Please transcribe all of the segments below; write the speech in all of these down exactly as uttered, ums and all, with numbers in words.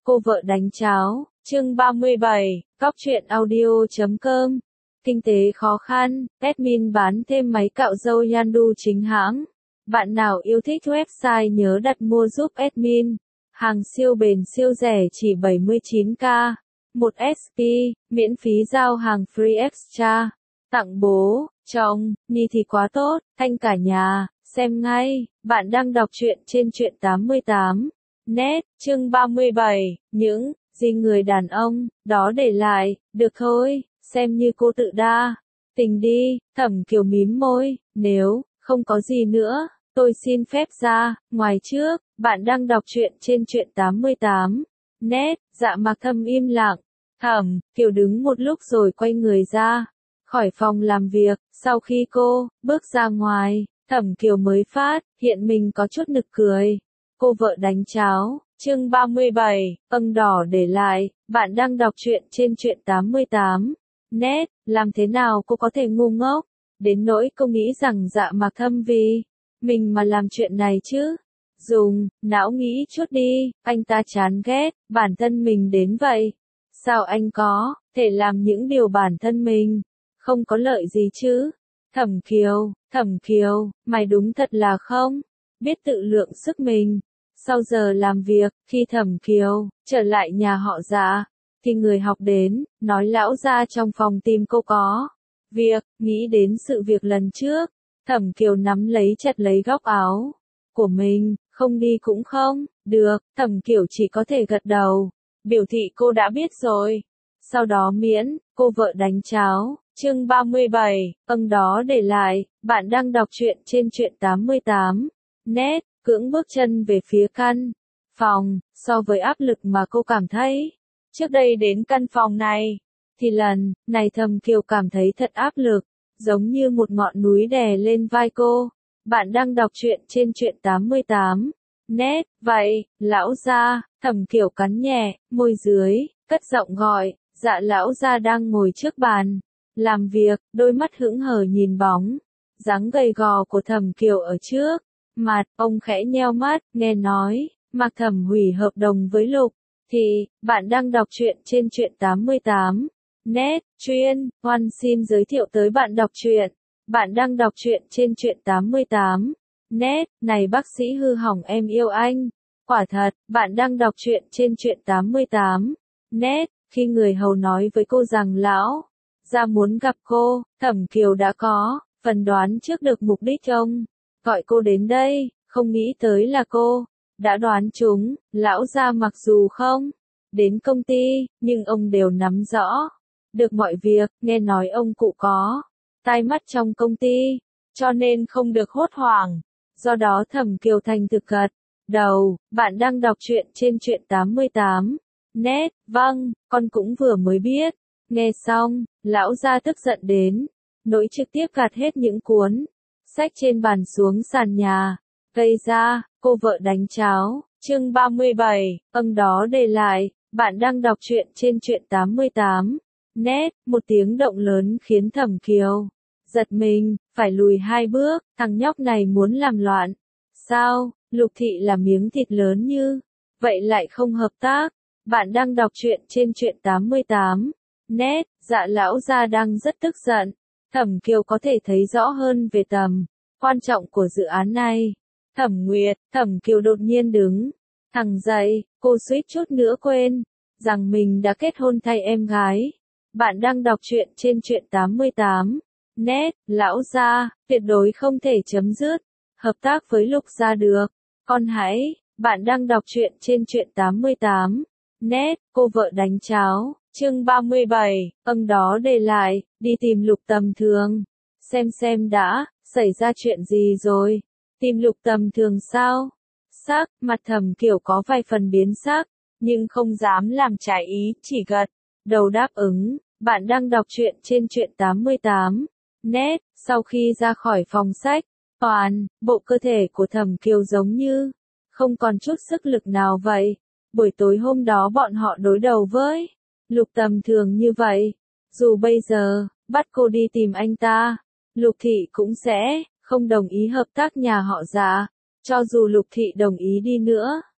Cô vợ đánh cháo, chương ba mươi bảy, cóc truyện audio chấm com. Kinh tế khó khăn, admin bán thêm máy cạo râu Yandu chính hãng. Bạn nào yêu thích website nhớ đặt mua giúp admin. Hàng siêu bền siêu rẻ chỉ bảy mươi chín k. một ét pê, miễn phí giao hàng free extra. Tặng bố, chồng, ni thì quá tốt, thanh cả nhà, xem ngay. Bạn đang đọc truyện trên truyện tám mươi tám. Net, chương ba mươi bảy, những gì người đàn ông đó để lại, được thôi, xem như cô tự đa tình đi. Thẩm Kiều mím môi, nếu không có gì nữa, tôi xin phép ra ngoài trước. Bạn đang đọc truyện trên truyện tám mươi tám. Net, Dạ Mạc Thâm im lặng. Thẩm Kiều đứng một lúc rồi quay người ra khỏi phòng làm việc. Sau khi cô bước ra ngoài, Thẩm Kiều mới phát hiện mình có chút nực cười. Cô vợ đánh cháo, chương ba mươi bảy, âng đỏ để lại. Bạn đang đọc truyện trên truyện tám mươi tám. Net, làm thế nào cô có thể ngu ngốc đến nỗi cô nghĩ rằng Dạ Mạc Thâm vì mình mà làm chuyện này chứ? Dùng não nghĩ chút đi, anh ta chán ghét bản thân mình đến vậy. Sao anh có thể làm những điều bản thân mình không có lợi gì chứ? Thẩm Kiều, Thẩm Kiều, mày đúng thật là không biết tự lượng sức mình. Sau giờ làm việc, khi Thẩm Kiều trở lại nhà họ Dạ, thì người học đến, nói lão gia trong phòng tìm cô có việc. Nghĩ đến sự việc lần trước, Thẩm Kiều nắm lấy chặt lấy góc áo của mình, không đi cũng không được. Thẩm Kiều chỉ có thể gật đầu, biểu thị cô đã biết rồi. Sau đó miễn, cô vợ đánh cháo, chương ba mươi bảy, âng đó để lại. Bạn đang đọc truyện trên truyện tám mươi tám. Net, cưỡng bước chân về phía căn phòng. So với áp lực mà cô cảm thấy trước đây đến căn phòng này, thì lần này Thẩm Kiều cảm thấy thật áp lực, giống như một ngọn núi đè lên vai cô. Bạn đang đọc truyện trên truyện tám mươi tám. Net, vậy, lão gia. Thẩm Kiều cắn nhẹ môi dưới, cất giọng gọi. Dạ lão gia đang ngồi trước bàn làm việc, đôi mắt hững hờ nhìn bóng dáng gầy gò của Thẩm Kiều ở trước mặt. Ông khẽ nheo mắt, nghe nói Mạc Thẩm hủy hợp đồng với Lục Thị. Bạn đang đọc truyện trên truyện tám mươi tám. Net, chuyên, hoan xin giới thiệu tới bạn đọc truyện. Bạn đang đọc truyện trên truyện tám mươi tám. Net, này bác sĩ hư hỏng em yêu anh. Quả thật, bạn đang đọc truyện trên truyện tám mươi tám. Net, khi người hầu nói với cô rằng lão gia muốn gặp cô, Thẩm Kiều đã có phần đoán trước được mục đích ông gọi cô đến đây, không nghĩ tới là cô đã đoán trúng. Lão gia mặc dù không đến công ty, nhưng ông đều nắm rõ được mọi việc. Nghe nói ông cụ có tai mắt trong công ty, cho nên không được hốt hoảng. Do đó Thẩm Kiều thành thực gật đầu. Bạn đang đọc truyện trên truyện tám mươi tám. Net, vâng, con cũng vừa mới biết. Nghe xong, lão gia tức giận đến nỗi trực tiếp gạt hết những cuốn sách trên bàn xuống sàn nhà. Gây ra, cô vợ đánh cháo, chương ba mươi bảy, âng đó để lại. Bạn đang đọc truyện trên truyện tám mươi tám. Net, một tiếng động lớn khiến Thẩm Kiều giật mình, phải lùi hai bước. Thằng nhóc này muốn làm loạn sao? Lục Thị là miếng thịt lớn như vậy lại không hợp tác. Bạn đang đọc truyện trên truyện tám mươi tám. Net, Dạ lão gia đang rất tức giận. Thẩm Kiều có thể thấy rõ hơn về tầm quan trọng của dự án này. Thẩm Nguyệt, Thẩm Kiều đột nhiên đứng thẳng dậy, cô suýt chút nữa quên rằng mình đã kết hôn thay em gái. Bạn đang đọc truyện trên truyện tám mươi tám. Net, lão gia tuyệt đối không thể chấm dứt hợp tác với Lục gia được. Con hãy, bạn đang đọc truyện trên truyện tám mươi tám. Net, cô vợ đánh cháo, chương ba mươi bảy, âng đó để lại. Đi tìm Lục Tầm Thường xem xem đã xảy ra chuyện gì rồi. Tìm Lục Tầm Thường sao? Sắc mặt Thẩm Kiều có vài phần biến sắc, nhưng không dám làm trái ý, chỉ gật đầu đáp ứng. Bạn đang đọc truyện trên truyện tám mươi tám. Net, sau khi ra khỏi phòng sách, toàn bộ cơ thể của Thẩm Kiều giống như không còn chút sức lực nào vậy. Buổi tối hôm đó bọn họ đối đầu với Lục Tầm Thường như vậy, dù bây giờ bắt cô đi tìm anh ta, Lục Thị cũng sẽ không đồng ý hợp tác nhà họ Dạ. Cho dù Lục Thị đồng ý đi nữa,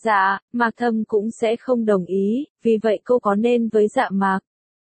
Dạ, Mạc Thâm cũng sẽ không đồng ý, vì vậy cô có nên với Dạ Mạc.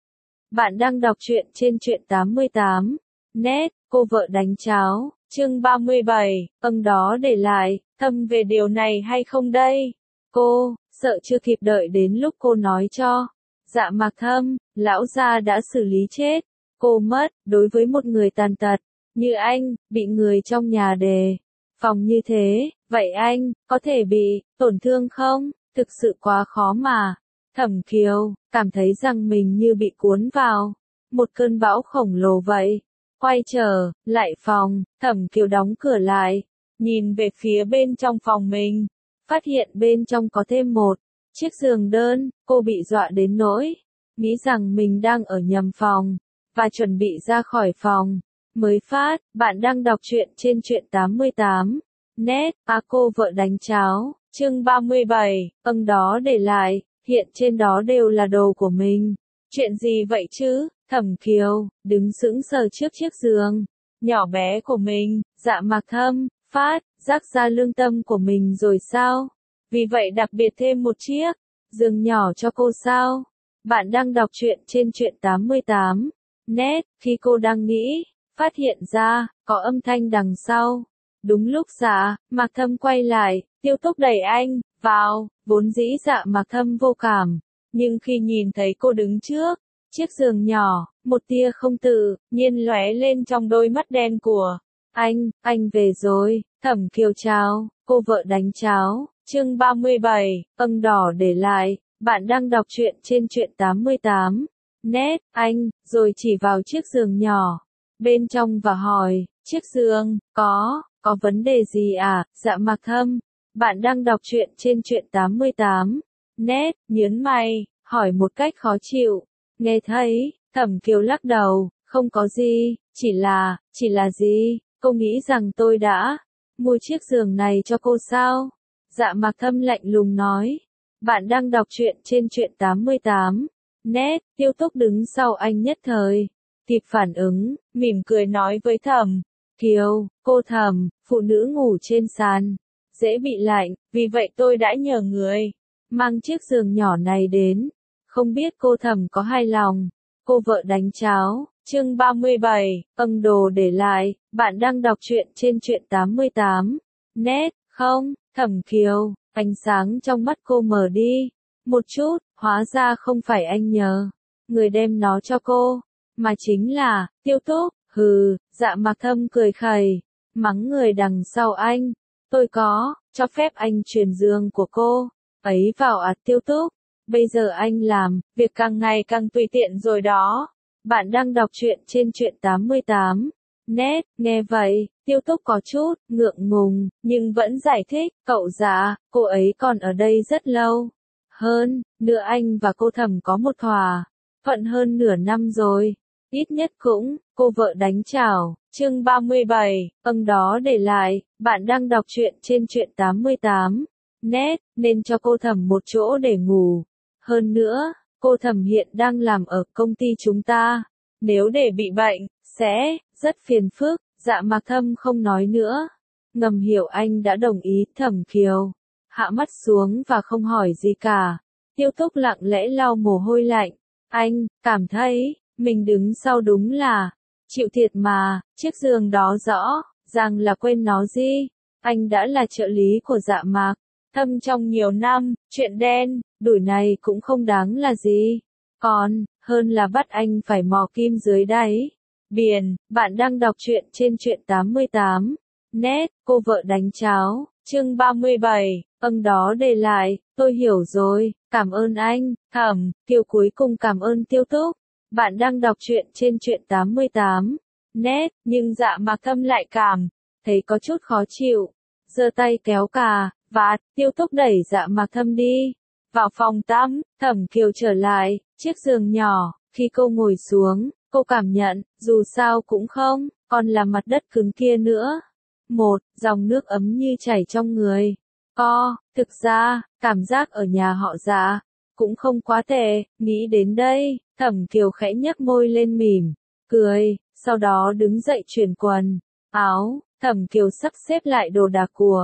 Bạn đang đọc truyện trên truyện tám mươi tám. Net, cô vợ đánh cháo, chương ba mươi bảy, âm đó để lại, Thâm về điều này hay không đây? Cô, sợ chưa kịp đợi đến lúc cô nói cho. Dạ Mạc Thâm, lão gia đã xử lý chết. Cô mất, đối với một người tàn tật, như anh, bị người trong nhà đề phòng như thế, vậy anh, có thể bị tổn thương không? Thực sự quá khó mà. Thẩm Kiều, cảm thấy rằng mình như bị cuốn vào một cơn bão khổng lồ vậy. Quay trở lại phòng, Thẩm Kiều đóng cửa lại, nhìn về phía bên trong phòng mình, phát hiện bên trong có thêm một chiếc giường đơn, cô bị dọa đến nỗi nghĩ rằng mình đang ở nhầm phòng, và chuẩn bị ra khỏi phòng. Mới phát, bạn đang đọc truyện trên truyện tám mươi tám. Net, à cô vợ đánh cháo, chương ba mươi bảy, âm đó để lại, hiện trên đó đều là đồ của mình. Chuyện gì vậy chứ? Thẩm Kiều, đứng sững sờ trước chiếc giường nhỏ bé của mình, Dạ Mạc Thâm, phát, giác ra lương tâm của mình rồi sao? Vì vậy đặc biệt thêm một chiếc giường nhỏ cho cô sao? Bạn đang đọc truyện trên truyện tám mươi tám. Net, khi cô đang nghĩ, phát hiện ra, có âm thanh đằng sau. Đúng lúc Dạ Mạc Thâm quay lại, Tiêu Túc đẩy anh vào, vốn dĩ Dạ Mạc Thâm vô cảm, nhưng khi nhìn thấy cô đứng trước chiếc giường nhỏ, một tia không tự nhiên lóe lên trong đôi mắt đen của anh. Anh về rồi. Thẩm Kiều chào, cô vợ đánh cháo, chương ba mươi bảy, âm đỏ để lại. Bạn đang đọc truyện trên truyện tám mươi tám. Net, anh, rồi chỉ vào chiếc giường nhỏ bên trong và hỏi, chiếc giường, có, có vấn đề gì à? Dạ Mạc Thâm, bạn đang đọc truyện trên truyện tám mươi tám. Net, nhớn mày, hỏi một cách khó chịu. Nghe thấy, Thẩm Kiều lắc đầu, không có gì, chỉ là, chỉ là gì, cô nghĩ rằng tôi đã mua chiếc giường này cho cô sao? Dạ Mạc Thâm lạnh lùng nói, bạn đang đọc truyện trên truyện tám mươi tám. Net, Tiêu Túc đứng sau anh nhất thời kịp phản ứng, mỉm cười nói với Thẩm Kiều, cô Thẩm, phụ nữ ngủ trên sàn dễ bị lạnh, vì vậy tôi đã nhờ người mang chiếc giường nhỏ này đến. Không biết cô Thẩm có hài lòng. Cô vợ đánh cháo, chương ba mươi bảy, âm đồ để lại. Bạn đang đọc truyện trên truyện tám mươi tám. Net, không, Thẩm Kiều, ánh sáng trong mắt cô mở đi một chút, hóa ra không phải anh nhờ người đem nó cho cô, mà chính là Tiêu Túc. Hừ, Dạ Mạc Thâm cười khẩy, mắng người đằng sau anh. Tôi có cho phép anh truyền giường của cô ấy vào ạt Tiêu Túc. Bây giờ anh làm việc càng ngày càng tùy tiện rồi đó. Bạn đang đọc truyện trên truyện tám mươi tám. Net, nghe vậy, Tiêu Túc có chút ngượng ngùng, nhưng vẫn giải thích, cậu Dạ, cô ấy còn ở đây rất lâu. Hơn nữa anh và cô Thẩm có một thỏa thuận hơn nửa năm rồi. Ít nhất cũng, cô vợ đánh chảo, chương ba mươi bảy, âm đó để lại. Bạn đang đọc truyện trên truyện tám mươi tám. Net, nên cho cô Thẩm một chỗ để ngủ. Hơn nữa, cô Thẩm hiện đang làm ở công ty chúng ta. Nếu để bị bệnh, sẽ rất phiền phức. Dạ Mạc Thâm không nói nữa. Ngầm hiểu anh đã đồng ý. Thẩm Kiều hạ mắt xuống và không hỏi gì cả. Tiêu Túc lặng lẽ lau mồ hôi lạnh. Anh cảm thấy mình đứng sau đúng là chịu thiệt mà. Chiếc giường đó rõ ràng là quên nó gì. Anh đã là trợ lý của Dạ Mạc Thâm trong nhiều năm. Chuyện đen đủi này cũng không đáng là gì. Còn hơn là bắt anh phải mò kim dưới đáy biển. Bạn đang đọc truyện trên truyện tám mươi tám. Net, cô vợ đánh cháo, chương ba mươi bảy, âm đó để lại. Tôi hiểu rồi, cảm ơn anh. Thẩm Kiều cuối cùng cảm ơn Tiêu Túc. Bạn đang đọc truyện trên truyện tám mươi tám. Net, nhưng Dạ Mạc Thâm lại cảm thấy có chút khó chịu. Giơ tay kéo cà vạt, Tiêu Túc đẩy Dạ Mạc Thâm đi vào phòng tắm. Thẩm Kiều trở lại chiếc giường nhỏ. Khi cô ngồi xuống, cô cảm nhận, dù sao cũng không còn là mặt đất cứng kia nữa. Một dòng nước ấm như chảy trong người. Co, thực ra, cảm giác ở nhà họ Dạ cũng không quá tệ. Nghĩ đến đây, Thẩm Kiều khẽ nhếch môi lên mỉm cười, sau đó đứng dậy chuyển quần áo. Thẩm Kiều sắp xếp lại đồ đạc của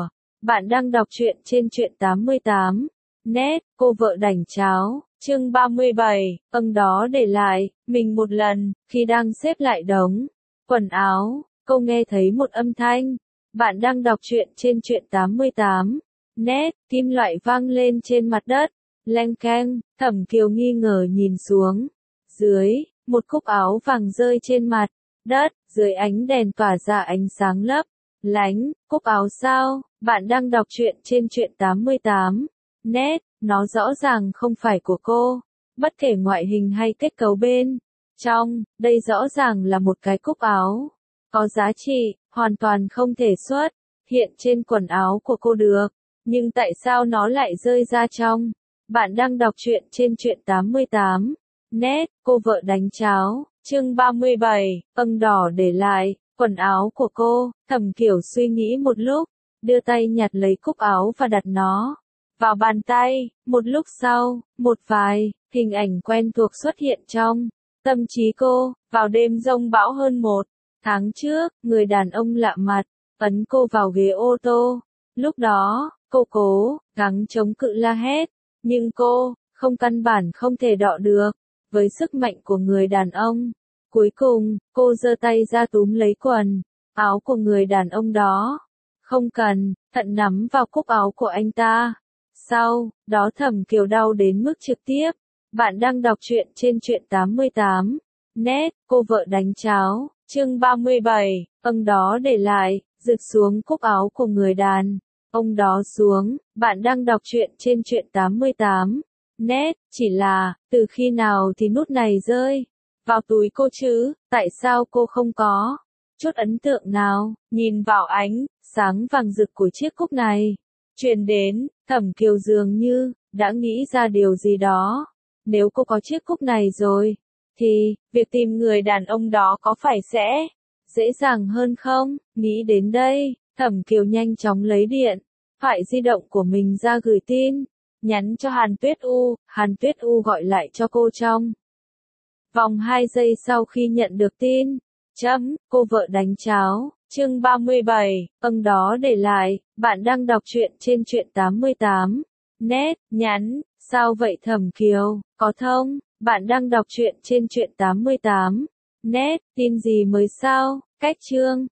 Bạn đang đọc truyện trên truyện tám mươi tám net, cô vợ đảnh cháo, chương ba mươi bảy, ông đó để lại, mình một lần, khi đang xếp lại đống quần áo, cô nghe thấy một âm thanh. Bạn đang đọc truyện trên truyện tám mươi tám net, kim loại vang lên trên mặt đất, leng keng, Thẩm Kiều nghi ngờ nhìn xuống. Dưới, một cúc áo vàng rơi trên mặt đất, dưới ánh đèn tỏa ra ánh sáng lấp lánh. Cúc áo sao? Bạn đang đọc truyện trên truyện tám mươi tám net, nó rõ ràng không phải của cô. Bất kể ngoại hình hay kết cấu bên trong, đây rõ ràng là một cái cúc áo có giá trị, hoàn toàn không thể xuất hiện trên quần áo của cô được. Nhưng tại sao nó lại rơi ra trong? Bạn đang đọc truyện trên truyện tám mươi tám net, cô vợ đánh cháo, chương ba mươi bảy, âng đỏ để lại, quần áo của cô. Thẩm Kiều suy nghĩ một lúc, đưa tay nhặt lấy cúc áo và đặt nó vào bàn tay. Một lúc sau, một vài hình ảnh quen thuộc xuất hiện trong tâm trí cô. Vào đêm giông bão hơn một tháng trước, người đàn ông lạ mặt ấn cô vào ghế ô tô. Lúc đó, cô cố gắng chống cự la hét, nhưng cô không căn bản không thể đọ được với sức mạnh của người đàn ông. Cuối cùng, cô giơ tay ra túm lấy quần áo của người đàn ông đó. Không cần, thận nắm vào cúc áo của anh ta. Sau đó Thẩm Kiều đau đến mức trực tiếp. Bạn đang đọc truyện trên truyện tám mươi tám net, cô vợ đánh cháo, chương ba mươi bảy, ông đó để lại, giật xuống cúc áo của người đàn ông đó xuống. Bạn đang đọc truyện trên truyện tám mươi tám net, chỉ là, từ khi nào thì nút này rơi vào túi cô chứ? Tại sao cô không có chút ấn tượng nào nhìn vào ánh sáng vàng rực của chiếc cúc này truyền đến? Thẩm Kiều dường như đã nghĩ ra điều gì đó. Nếu cô có chiếc cúc này rồi, thì việc tìm người đàn ông đó có phải sẽ dễ dàng hơn không? Nghĩ đến đây, Thẩm Kiều nhanh chóng lấy điện thoại di động của mình ra gửi tin nhắn cho Hàn Tuyết U. Hàn Tuyết U gọi lại cho cô trong vòng hai giây sau khi nhận được tin. Chấm, cô vợ đánh cháo, chương ba mươi bảy, ông đó để lại. Bạn đang đọc truyện trên truyện tám mươi tám net, nhắn, sao vậy Thẩm Kiều, có thông? Bạn đang đọc truyện trên truyện tám mươi tám net, tin gì mới sao? Cách chương